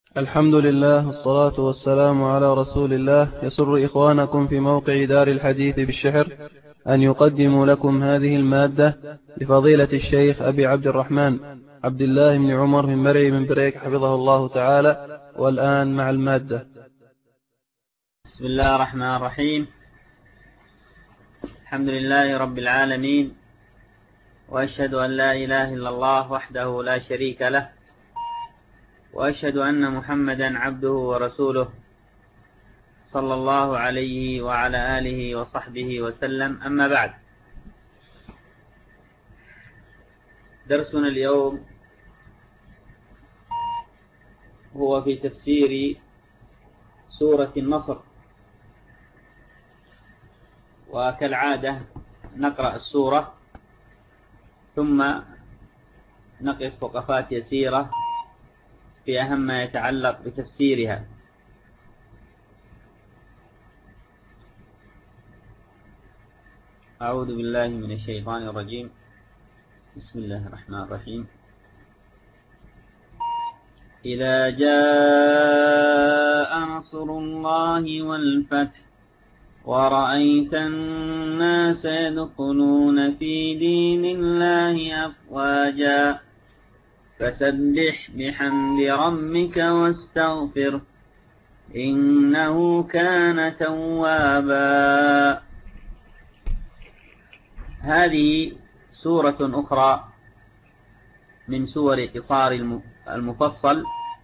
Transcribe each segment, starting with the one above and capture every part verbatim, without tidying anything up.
الحمد لله والصلاة والسلام على رسول الله. يسر إخوانكم في موقع دار الحديث بالشحر أن يقدموا لكم هذه المادة لفضيلة الشيخ أبي عبد الرحمن عبد الله بن عمر من مرعي من بريك حفظه الله تعالى. والآن مع المادة. بسم الله الرحمن الرحيم. الحمد لله رب العالمين، وأشهد أن لا إله إلا الله وحده لا شريك له، وأشهد أن محمدا عبده ورسوله صلى الله عليه وعلى آله وصحبه وسلم. أما بعد، درسنا اليوم هو في تفسير سورة النصر، وكالعادة نقرأ السورة ثم نقف وقفات يسيرة في أهم ما يتعلق بتفسيرها. أعوذ بالله من الشيطان الرجيم. بسم الله الرحمن الرحيم. إذا جاء نصر الله والفتح ورأيت الناس يدخلون في دين الله أفواجا فسبح بحمد ربك واستغفره إنه كان توابا. هذه سورة أخرى من سور قصار المفصل،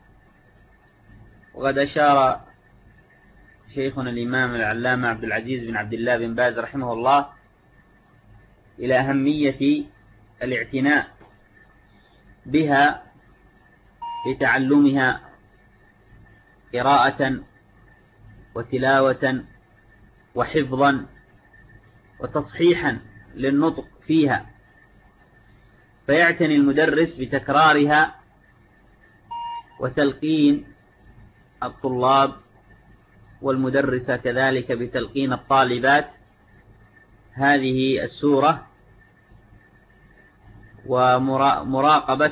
وقد أشار شيخنا الإمام العلامة عبد العزيز بن عبد الله بن باز رحمه الله إلى أهمية الاعتناء بها لتعلمها قراءة وتلاوة وحفظا وتصحيحا للنطق فيها، فيعتني المدرس بتكرارها وتلقين الطلاب، والمدرسة كذلك بتلقين الطالبات هذه السورة، ومراقبة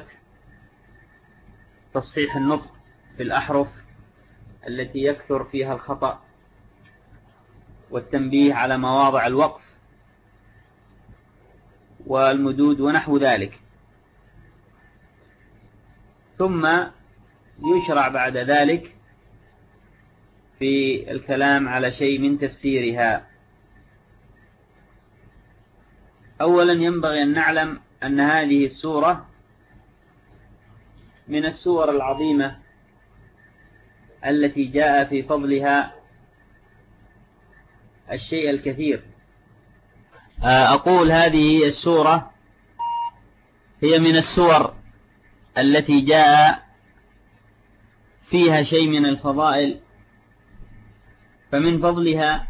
تصحيح النطق في الأحرف التي يكثر فيها الخطأ، والتنبيه على مواضع الوقف والمدود ونحو ذلك. ثم يشرع بعد ذلك في الكلام على شيء من تفسيرها. أولا ينبغي أن نعلم أن هذه السورة من السور العظيمة التي جاء في فضلها الشيء الكثير. أقول هذه السورة هي من السور التي جاء فيها شيء من الفضائل، فمن فضلها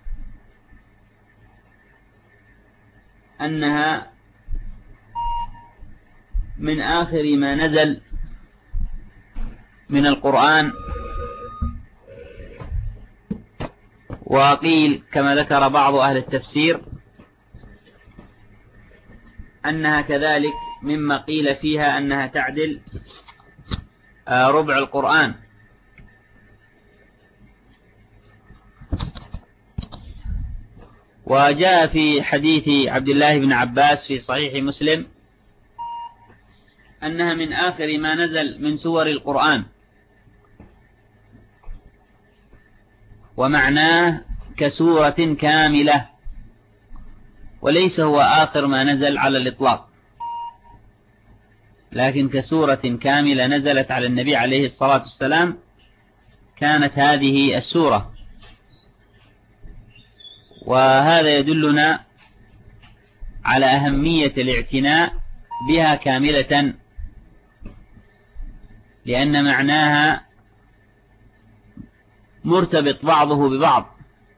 أنها من آخر ما نزل من القرآن، وقيل كما ذكر بعض أهل التفسير أنها كذلك مما قيل فيها أنها تعدل ربع القرآن. وجاء في حديث عبد الله بن عباس في صحيح مسلم أنها من آخر ما نزل من سور القرآن، ومعناه كسورة كاملة، وليس هو آخر ما نزل على الإطلاق، لكن كسورة كاملة نزلت على النبي عليه الصلاة والسلام كانت هذه السورة. وهذا يدلنا على أهمية الاعتناء بها كاملة، لأن معناها مرتبط بعضه ببعض.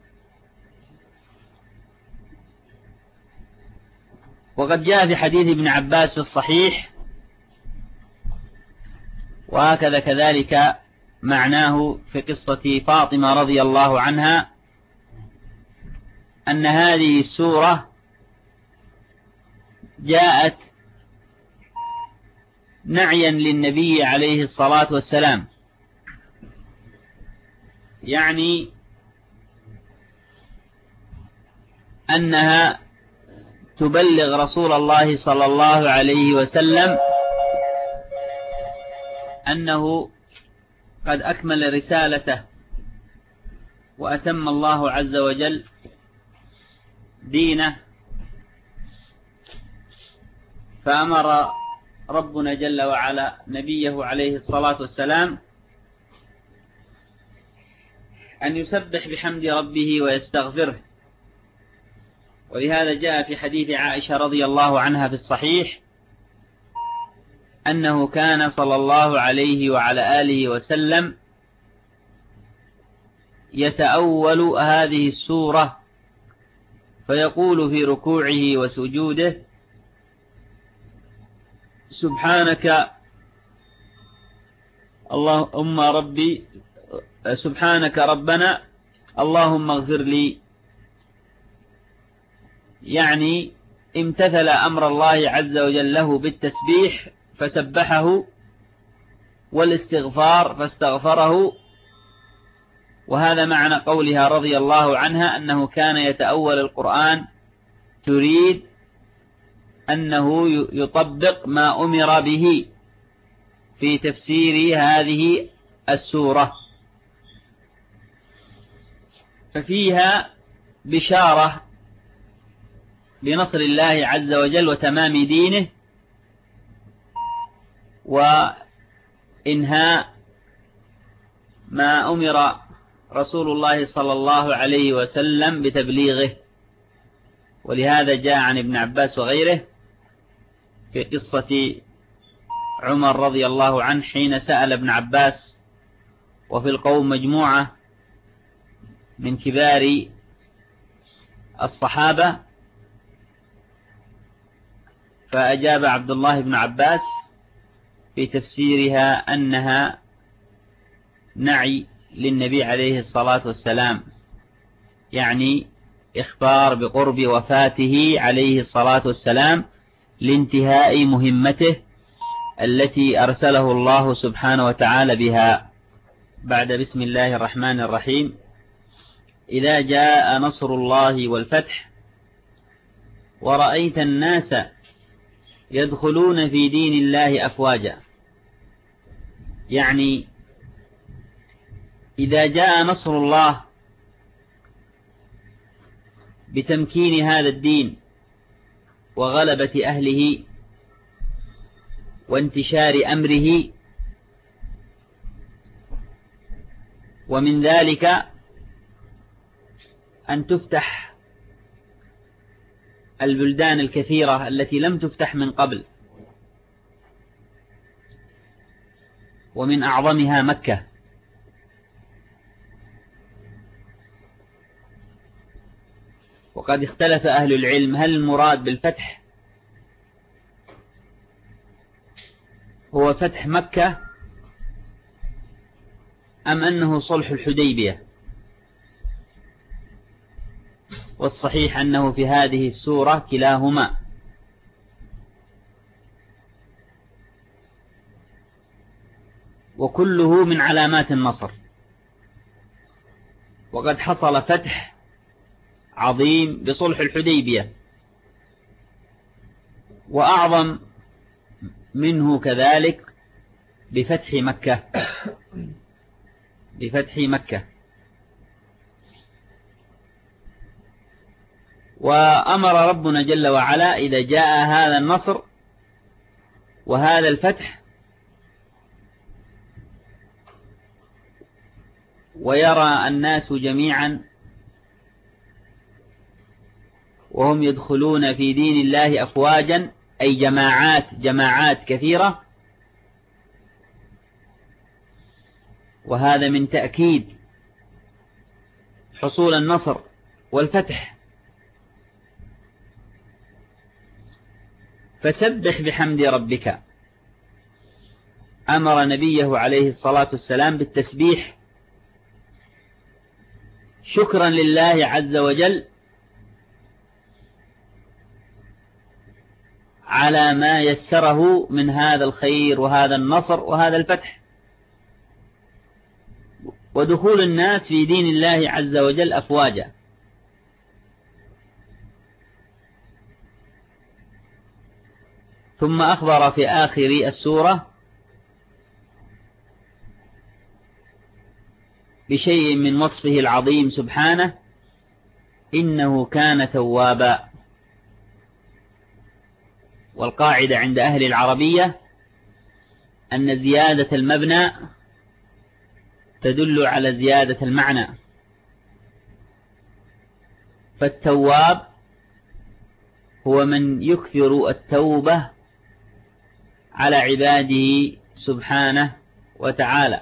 وقد جاء في حديث ابن عباس في الصحيح، وهكذا كذلك معناه في قصة فاطمة رضي الله عنها، أن هذه السورة جاءت نعيا للنبي عليه الصلاة والسلام، يعني أنها تبلغ رسول الله صلى الله عليه وسلم أنه قد أكمل رسالته وأتم الله عز وجل دينه، فأمر ربنا جل وعلا نبيه عليه الصلاة والسلام أن يسبح بحمد ربه ويستغفره. ولهذا جاء في حديث عائشة رضي الله عنها في الصحيح أنه كان صلى الله عليه وعلى آله وسلم يتأول هذه السورة فيقول في ركوعه وسجوده: سبحانك اللهم ربي سبحانك ربنا اللهم اغفر لي، يعني امتثل أمر الله عز وجل له بالتسبيح فسبحه، والاستغفار فاستغفره. وهذا معنى قولها رضي الله عنها أنه كان يتأول القرآن، تريد أنه يطبق ما أمر به في تفسير هذه السورة. ففيها بشارة بنصر الله عز وجل وتمام دينه، وإنهاء ما أمر رسول الله صلى الله عليه وسلم بتبليغه. ولهذا جاء عن ابن عباس وغيره في قصة عمر رضي الله عنه حين سأل ابن عباس وفي القوم مجموعة من كبار الصحابة، فأجاب عبد الله بن عباس في تفسيرها أنها نعي للنبي عليه الصلاة والسلام، يعني إخبار بقرب وفاته عليه الصلاة والسلام لانتهاء مهمته التي أرسله الله سبحانه وتعالى بها. بعد بسم الله الرحمن الرحيم: إذا جاء نصر الله والفتح ورأيت الناس يدخلون في دين الله أفواجا، يعني إذا جاء نصر الله بتمكين هذا الدين وغلبة أهله وانتشار أمره، ومن ذلك أن تفتح البلدان الكثيرة التي لم تفتح من قبل، ومن أعظمها مكة. وقد اختلف أهل العلم هل المراد بالفتح هو فتح مكة أم أنه صلح الحديبية. والصحيح أنه في هذه السورة كلاهما، وكله من علامات النصر. وقد حصل فتح عظيم بصلح الحديبية، وأعظم منه كذلك بفتح مكة بفتح مكة. وأمر ربنا جل وعلا إذا جاء هذا النصر وهذا الفتح ويرى الناس جميعا وهم يدخلون في دين الله أفواجا، أي جماعات جماعات كثيرة، وهذا من تأكيد حصول النصر والفتح. فسبح بحمد ربك، أمر نبيه عليه الصلاة والسلام بالتسبيح شكرا لله عز وجل على ما يسره من هذا الخير وهذا النصر وهذا الفتح. ودخول الناس في دين الله عز وجل أفواجا. ثم أخبر في آخر السورة بشيء من وصفه العظيم سبحانه: إنه كان توابا. والقاعدة عند أهل العربية أن زيادة المبنى تدل على زيادة المعنى، فالتواب هو من يكثر التوبة على عباده سبحانه وتعالى.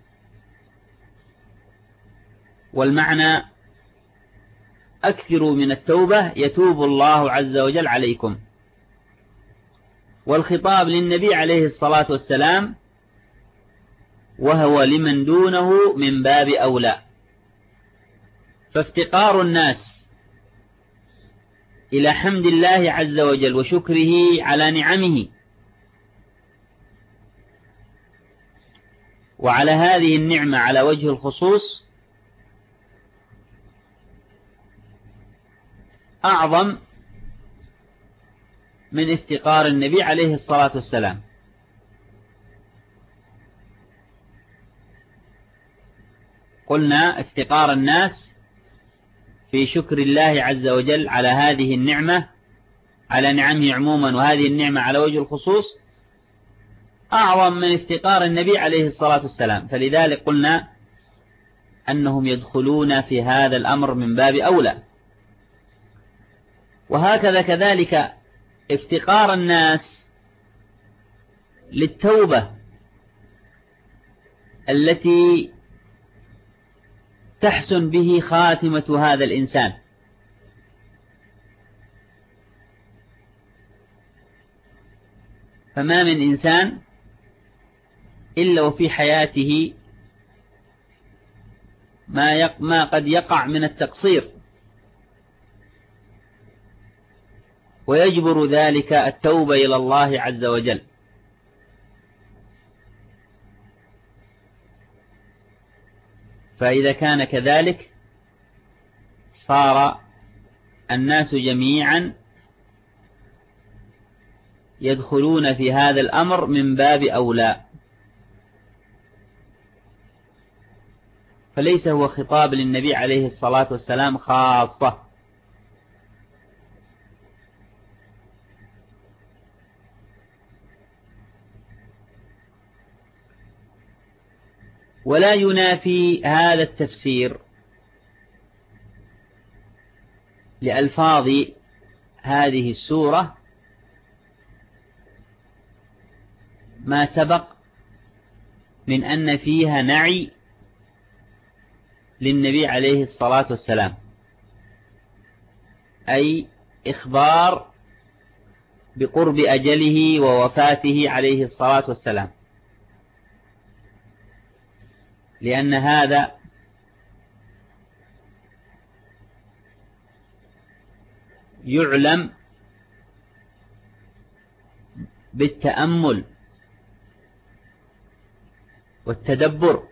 والمعنى: أكثروا من التوبة يتوب الله عز وجل عليكم. والخطاب للنبي عليه الصلاة والسلام، وهو لمن دونه من باب أولى. فافتقار الناس إلى حمد الله عز وجل وشكره على نعمه وعلى هذه النعمة على وجه الخصوص أعظم من افتقار النبي عليه الصلاة والسلام. قلنا افتقار الناس في شكر الله عز وجل على هذه النعمة، على نعمه عموما، وهذه النعمة على وجه الخصوص أعظم من افتقار النبي عليه الصلاة والسلام. فلذلك قلنا أنهم يدخلون في هذا الأمر من باب أولى. وهكذا كذلك افتقار الناس للتوبة التي تحسن به خاتمة هذا الإنسان. فما من إنسان إلا وفي حياته ما, يق ما قد يقع من التقصير، ويجبر ذلك التوبة إلى الله عز وجل. فإذا كان كذلك صار الناس جميعا يدخلون في هذا الأمر من باب أولى. فليس هو خطاب للنبي عليه الصلاة والسلام خاصة. ولا ينافي هذا التفسير لألفاظ هذه السورة ما سبق من أن فيها نعي للنبي عليه الصلاة والسلام، أي إخبار بقرب أجله ووفاته عليه الصلاة والسلام، لأن هذا يعلم بالتأمل والتدبر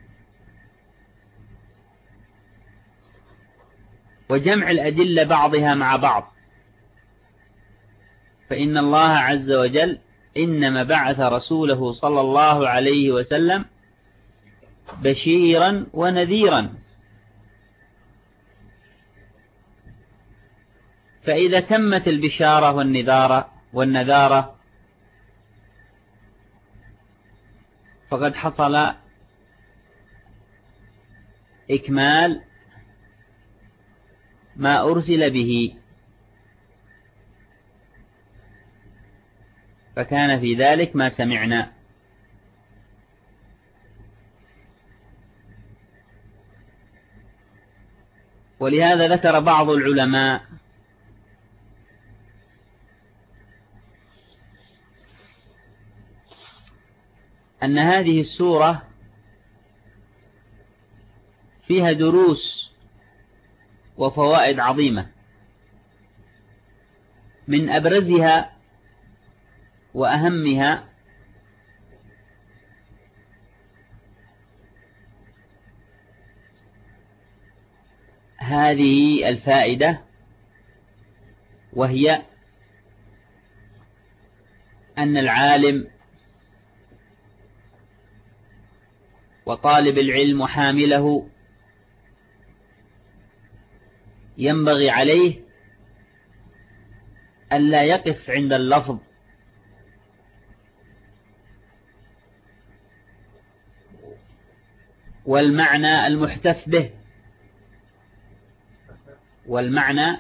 وجمع الأدلة بعضها مع بعض. فإن الله عز وجل إنما بعث رسوله صلى الله عليه وسلم بشيرا ونذيرا. فإذا تمت البشارة والنذارة والنذارة فقد حصل إكمال ما أرسل به، فكان في ذلك ما سمعنا. ولهذا ذكر بعض العلماء أن هذه السورة فيها دروس وفوائد عظيمة، من أبرزها وأهمها هذه الفائدة، وهي أن العالم وطالب العلم وحامله ينبغي عليه ألا يقف عند اللفظ والمعنى المحتف به والمعنى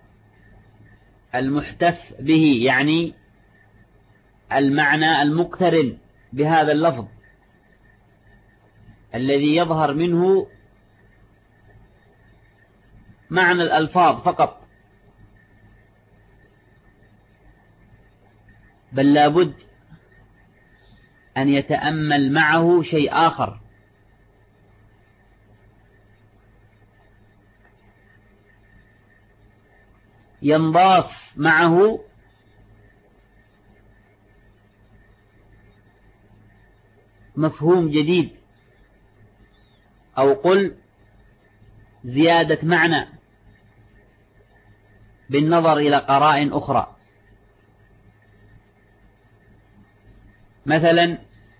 المحتف به يعني المعنى المقترن بهذا اللفظ الذي يظهر منه معنى الألفاظ فقط، بل لابد أن يتأمل معه شيء آخر، ينضاف معه مفهوم جديد، أو قل زيادة معنى بالنظر إلى قرائن أخرى. مثلا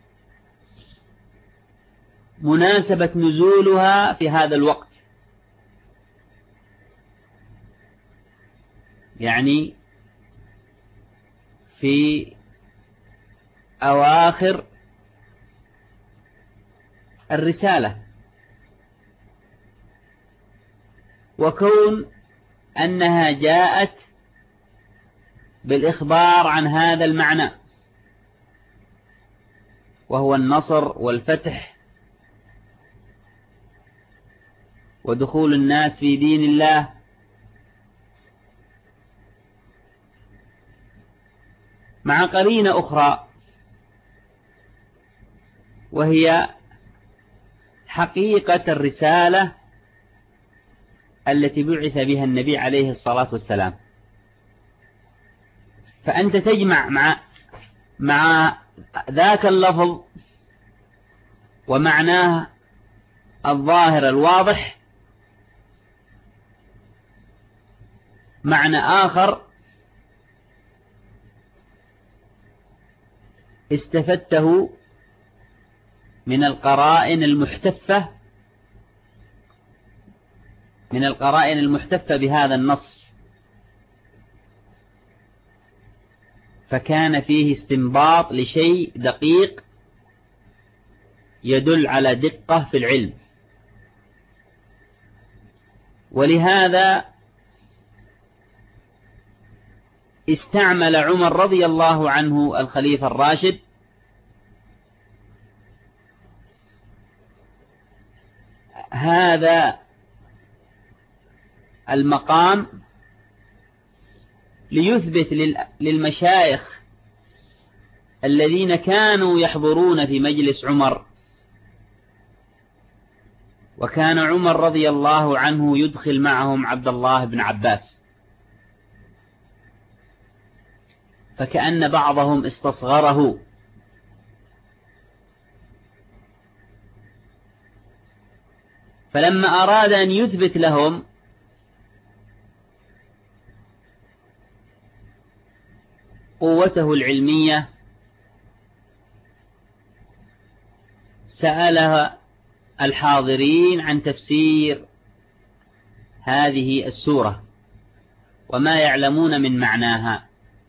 مناسبة نزولها في هذا الوقت، يعني في أواخر الرسالة، وكون أنها جاءت بالإخبار عن هذا المعنى وهو النصر والفتح ودخول الناس في دين الله، مع قرينة أخرى وهي حقيقة الرسالة التي بعث بها النبي عليه الصلاة والسلام. فأنت تجمع مع مع ذاك اللفظ ومعناه الظاهر الواضح معنى آخر استفدته من القرائن المحتفة من القرائن المحتفة بهذا النص، فكان فيه استنباط لشيء دقيق يدل على دقة في العلم. ولهذا استعمل عمر رضي الله عنه الخليفة الراشد هذا المقام ليثبت للمشايخ الذين كانوا يحضرون في مجلس عمر، وكان عمر رضي الله عنه يدخل معهم عبد الله بن عباس، فكأن بعضهم استصغره، فلما أراد أن يثبت لهم قوته العلمية سألها الحاضرين عن تفسير هذه السورة وما يعلمون من معناها،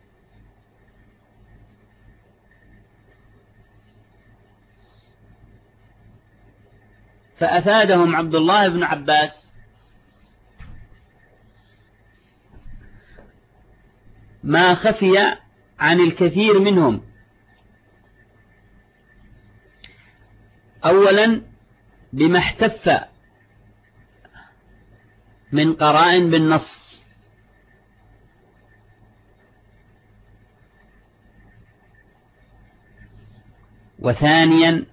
فأفادهم عبد الله بن عباس ما خفي عن الكثير منهم. أولا بما احتف من قرائن بالنص، وثانيا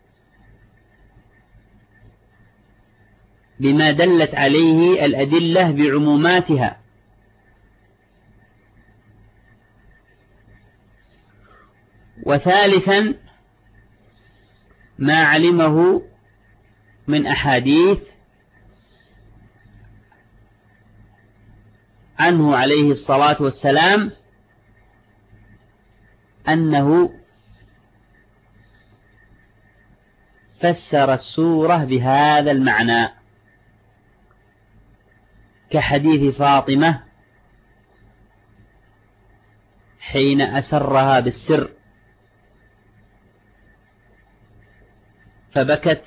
بما دلت عليه الأدلة بعموماتها، وثالثا ما علمه من أحاديث عنه عليه الصلاة والسلام أنه فسر السورة بهذا المعنى، كحديث فاطمة حين أسرها بالسر فبكت،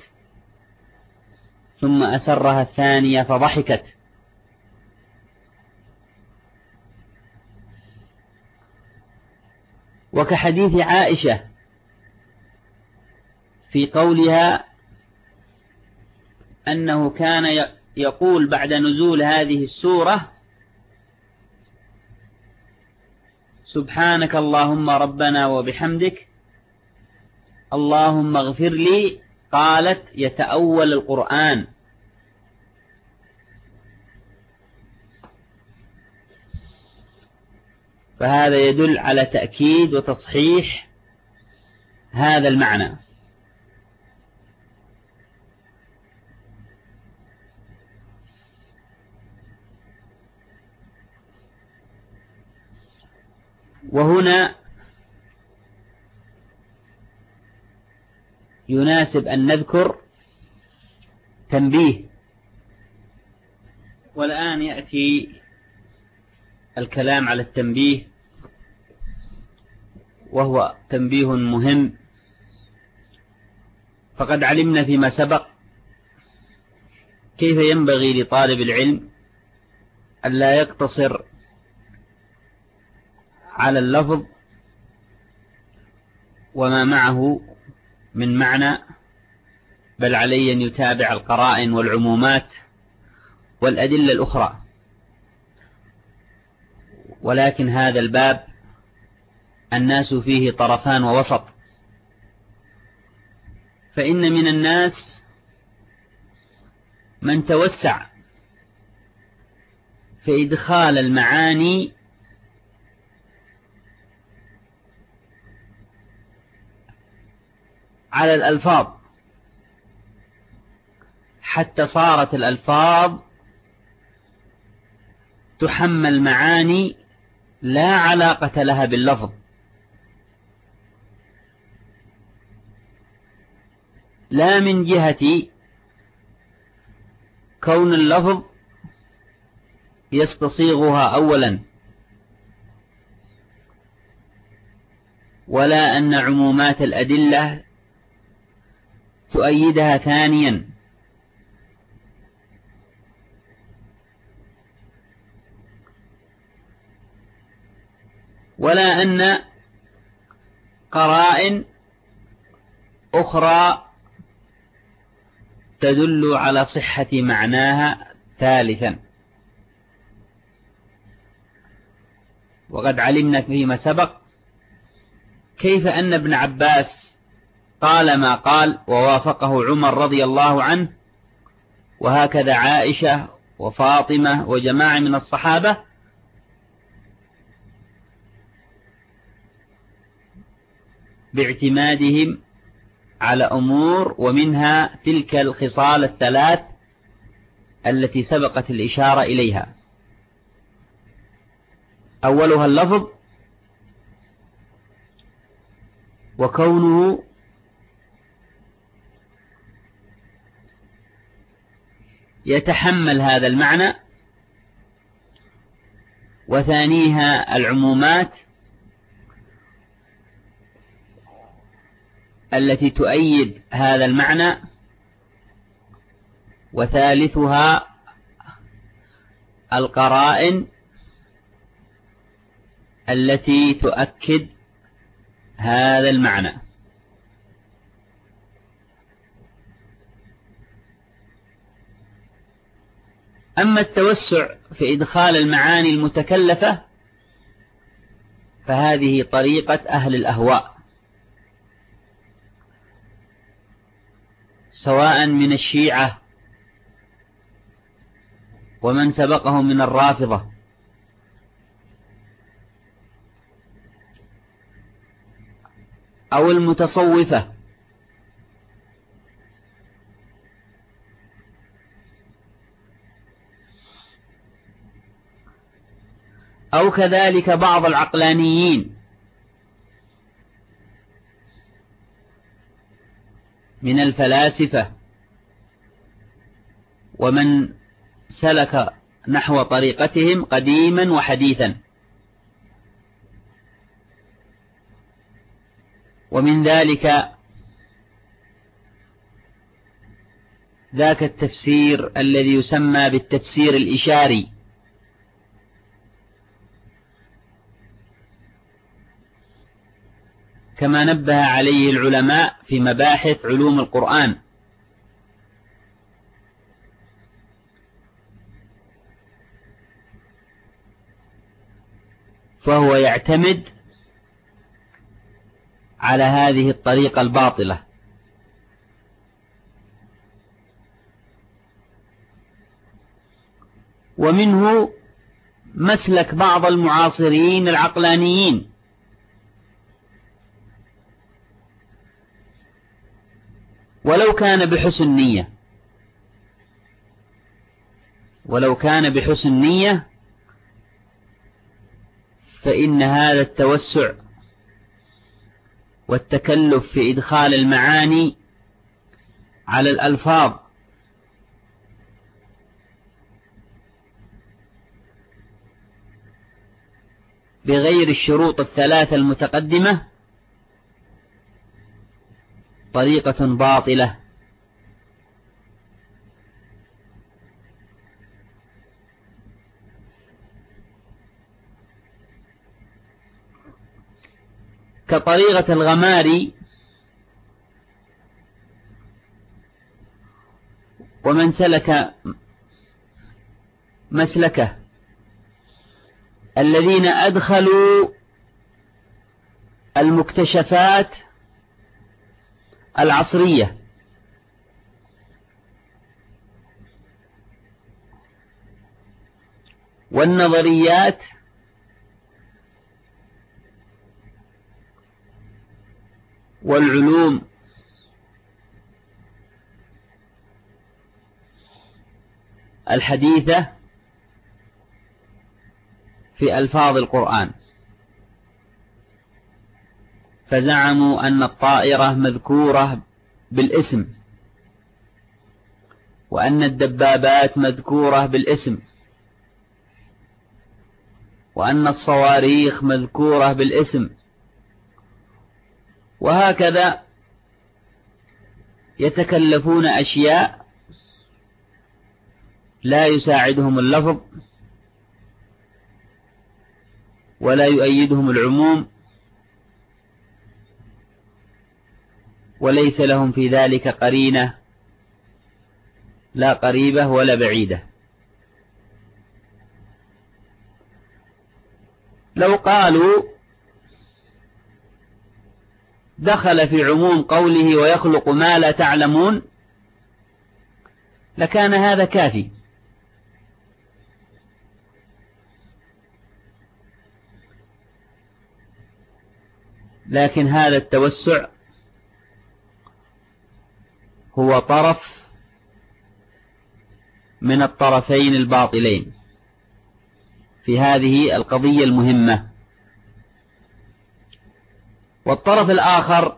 ثم أسرها الثانية فضحكت. وكحديث عائشة في قولها أنه كان يقول بعد نزول هذه السورة: سبحانك اللهم ربنا وبحمدك اللهم اغفر لي، قالت: يتأول القرآن. فهذا يدل على تأكيد وتصحيح هذا المعنى. وهنا يناسب أن نذكر تنبيه، والآن يأتي الكلام على التنبيه، وهو تنبيه مهم. فقد علمنا فيما سبق كيف ينبغي لطالب العلم ألا يقتصر على اللفظ وما معه من معنى، بل عليه أن يتابع القرائن والعمومات والأدلة الأخرى. ولكن هذا الباب الناس فيه طرفان ووسط، فإن من الناس من توسع في إدخال المعاني على الألفاظ، حتى صارت الألفاظ تحمل معاني لا علاقة لها باللفظ، لا من جهة كون اللفظ يستصيغها أولا، ولا أن عمومات الأدلة تؤيدها ثانيا، ولا أن قرائن أخرى تدل على صحة معناها ثالثا. وقد علمنا فيما سبق كيف أن ابن عباس قال ما قال ووافقه عمر رضي الله عنه، وهكذا عائشة وفاطمة وجماعة من الصحابة، باعتمادهم على أمور، ومنها تلك الخصال الثلاث التي سبقت الإشارة إليها. أولها اللفظ، وكونه يتحمل هذا المعنى، وثانيها العمومات التي تؤيد هذا المعنى، وثالثها القرائن التي تؤكد هذا المعنى. أما التوسع في إدخال المعاني المتكلفة فهذه طريقة أهل الأهواء، سواء من الشيعة ومن سبقهم من الرافضة، أو المتصوفة، أو كذلك بعض العقلانيين من الفلاسفة ومن سلك نحو طريقتهم قديما وحديثا. ومن ذلك ذاك التفسير الذي يسمى بالتفسير الإشاري، كما نبه عليه العلماء في مباحث علوم القرآن. فهو يعتمد على هذه الطريقة الباطلة. ومنه مسلك بعض المعاصرين العقلانيين ولو كان بحسن نية ولو كان بحسن نية فإن هذا التوسع والتكلف في إدخال المعاني على الألفاظ بغير الشروط الثلاثة المتقدمة طريقة باطلة. كطريقة الغماري ومن سلك مسلكه، الذين أدخلوا المكتشفات العصرية والنظريات والعلوم الحديثة في ألفاظ القرآن، فزعموا أن الطائرة مذكورة بالاسم، وأن الدبابات مذكورة بالاسم، وأن الصواريخ مذكورة بالاسم، وهكذا يتكلفون أشياء لا يساعدهم اللفظ ولا يؤيدهم العموم، وليس لهم في ذلك قرينة لا قريبة ولا بعيدة. لو قالوا دخل في عموم قوله ويخلق ما لا تعلمون لكان هذا كافي، لكن هذا التوسع هو طرف من الطرفين الباطلين في هذه القضية المهمة. والطرف الآخر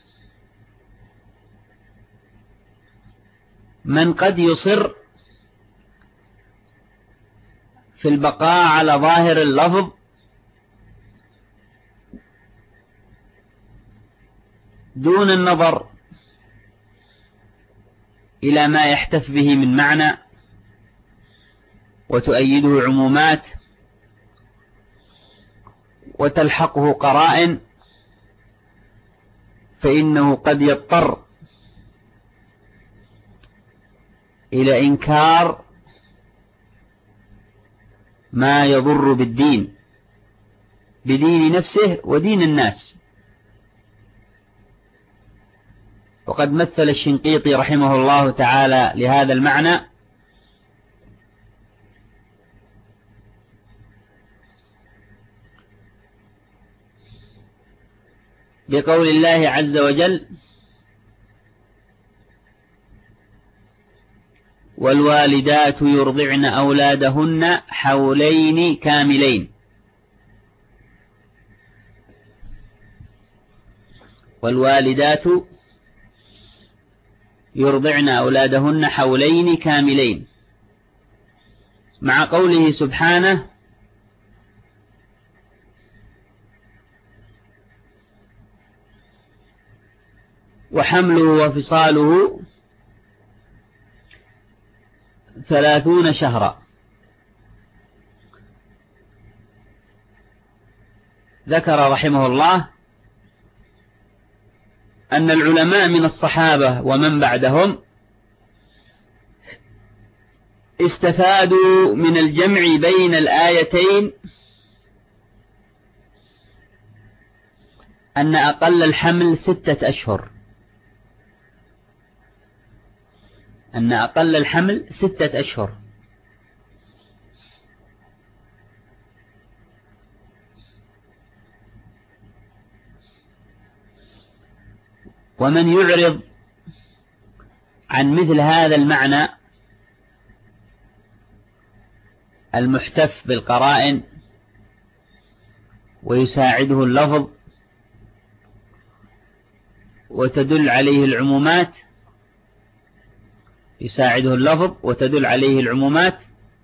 من قد يصر في البقاء على ظاهر اللفظ دون النظر إلى ما يحتف به من معنى وتؤيده عمومات وتلحقه قرائن، فإنه قد يضطر إلى إنكار ما يضر بالدين، بدين نفسه ودين الناس. وقد مثل الشنقيطي رحمه الله تعالى لهذا المعنى بقول الله عز وجل: والوالدات يرضعن أولادهن حولين كاملين. والوالدات يرضعن أولادهن حولين كاملين، مع قوله سبحانه: وحمله وفصاله ثلاثون شهرا. ذكر رحمه الله أن العلماء من الصحابة ومن بعدهم استفادوا من الجمع بين الآيتين أن أقل الحمل ستة أشهر، أن أقل الحمل ستة أشهر. ومن يعرض عن مثل هذا المعنى المحتف بالقرائن ويساعده اللفظ وتدل عليه العمومات يساعده اللفظ وتدل عليه العمومات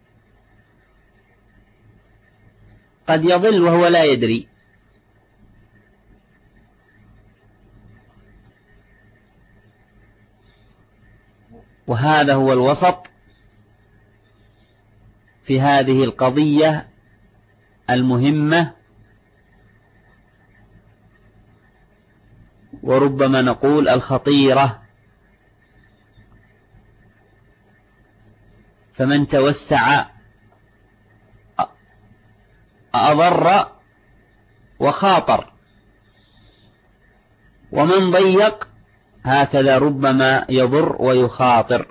قد يضل وهو لا يدري. وهذا هو الوسط في هذه القضية المهمة، وربما نقول الخطيرة. فمن توسع أضر وخاطر، ومن ضيق هكذا ربما يضر ويخاطر.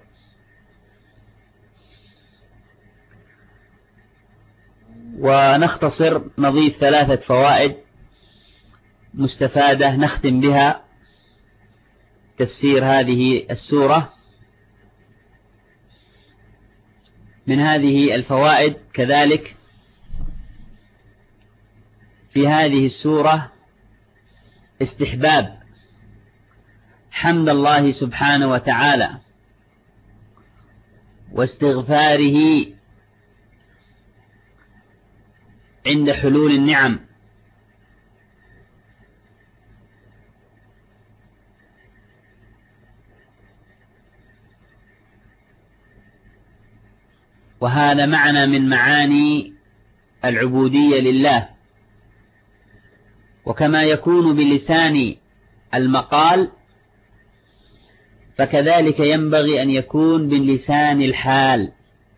ونختصر نضيف ثلاثة فوائد مستفادة نختم بها تفسير هذه السورة. من هذه الفوائد كذلك في هذه السورة استحباب حمد الله سبحانه وتعالى واستغفاره عند حلول النعم، وهذا معنى من معاني العبودية لله. وكما يكون بلسان المقال فكذلك ينبغي أن يكون بلسان الحال.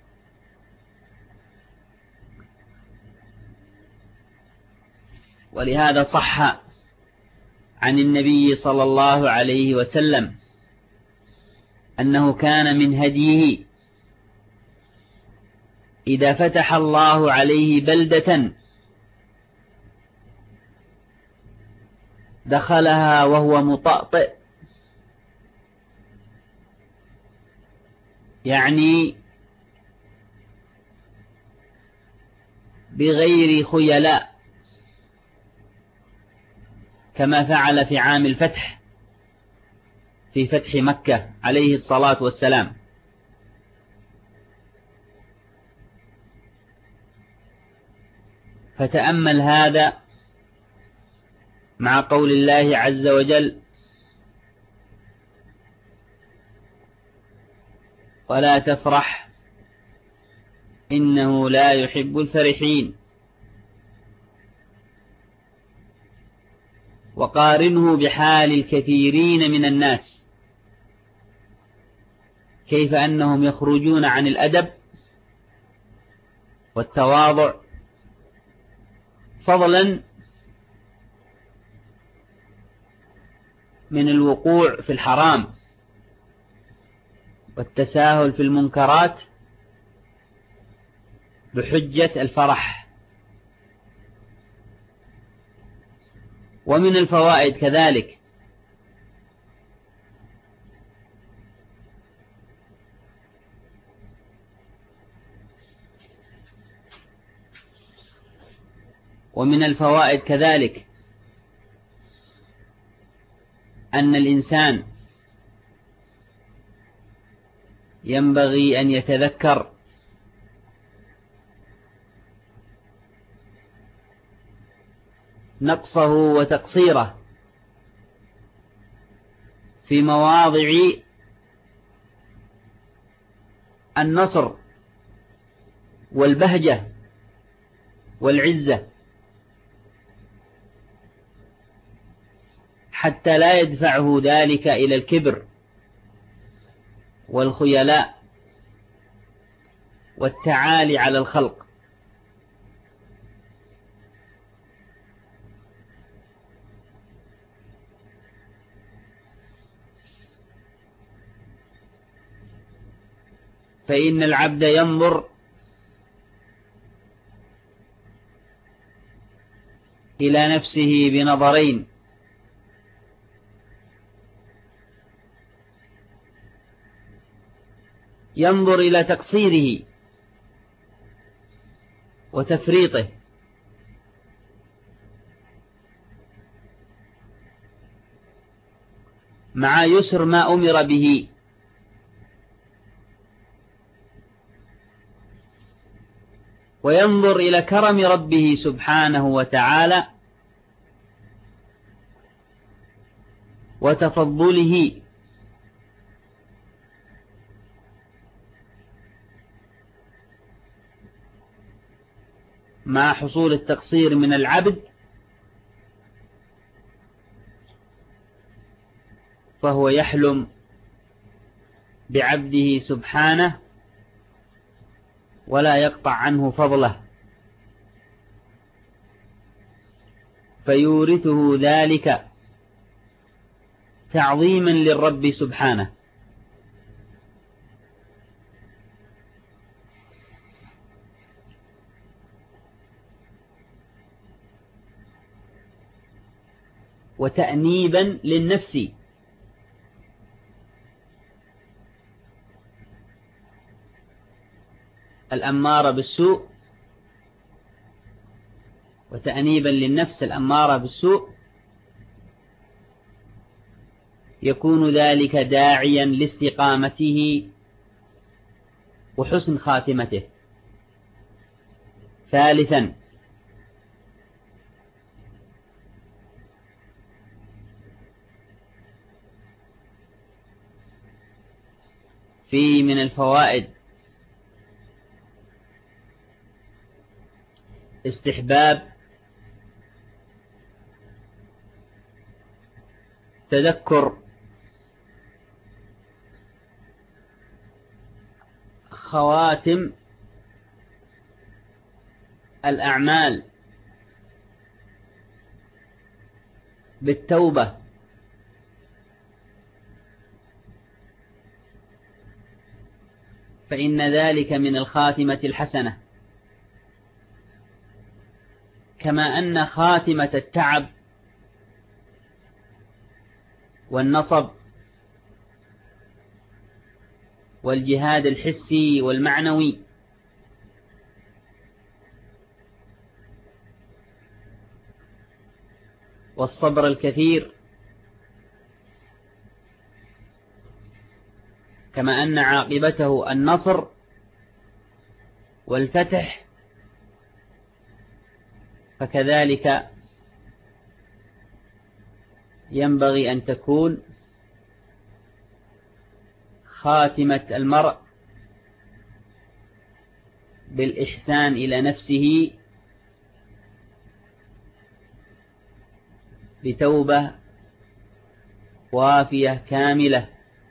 ولهذا صح عن النبي صلى الله عليه وسلم أنه كان من هديه إذا فتح الله عليه بلدة دخلها وهو مطأطئ، يعني بغير خيلاء، كما فعل في عام الفتح في فتح مكة عليه الصلاة والسلام. فتأمل هذا مع قول الله عز وجل: ولا تفرح إنه لا يحب الفرحين. وقارنه بحال الكثيرين من الناس، كيف أنهم يخرجون عن الأدب والتواضع، فضلا من الوقوع في الحرام والتساهل في المنكرات بحجة الفرح. ومن الفوائد كذلك ومن الفوائد كذلك أن الإنسان ينبغي أن يتذكر نقصه وتقصيره في مواضع النصر والبهجة والعزة، حتى لا يدفعه ذلك إلى الكبر والخيلاء والتعالي على الخلق. فإن العبد ينظر إلى نفسه بنظرين: ينظر إلى تقصيره وتفريطه، مع يسر ما أمر به، وينظر إلى كرم ربه سبحانه وتعالى وتفضله، مع حصول التقصير من العبد، فهو يحلم بعبده سبحانه ولا يقطع عنه فضله، فيورثه ذلك تعظيما للرب سبحانه. وتأنيبا للنفس، الأمارة بالسوء، وتأنيبا للنفس الأمارة بالسوء، يكون ذلك داعيا لاستقامته وحسن خاتمته. ثالثا، في من الفوائد استحباب تذكر خواتم الأعمال بالتوبة، فإن ذلك من الخاتمة الحسنة، كما أن خاتمة التعب والنصب والجهاد الحسي والمعنوي والصبر الكثير، كما أن عاقبته النصر والفتح، فكذلك ينبغي أن تكون خاتمة المرء بالإحسان إلى نفسه بتوبة وافية كاملة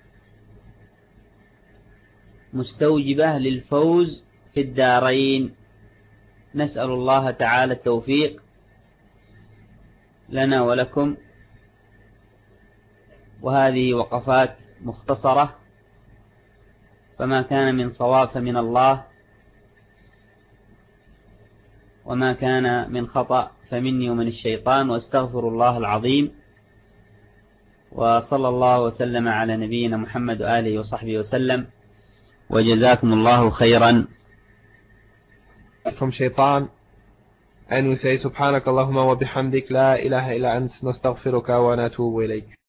مستوجبة للفوز في الدارين. نسأل الله تعالى التوفيق لنا ولكم. وهذه وقفات مختصرة، فما كان من صواب فمن الله، وما كان من خطأ فمني ومن الشيطان، واستغفر الله العظيم. وصلى الله وسلم على نبينا محمد وآله وصحبه وسلم، وجزاكم الله خيرا. From shaitan, and we say subhanaka Allahumma wa bihamdik la ilaha illa ant nastaghfiruka wa natubu ilayk.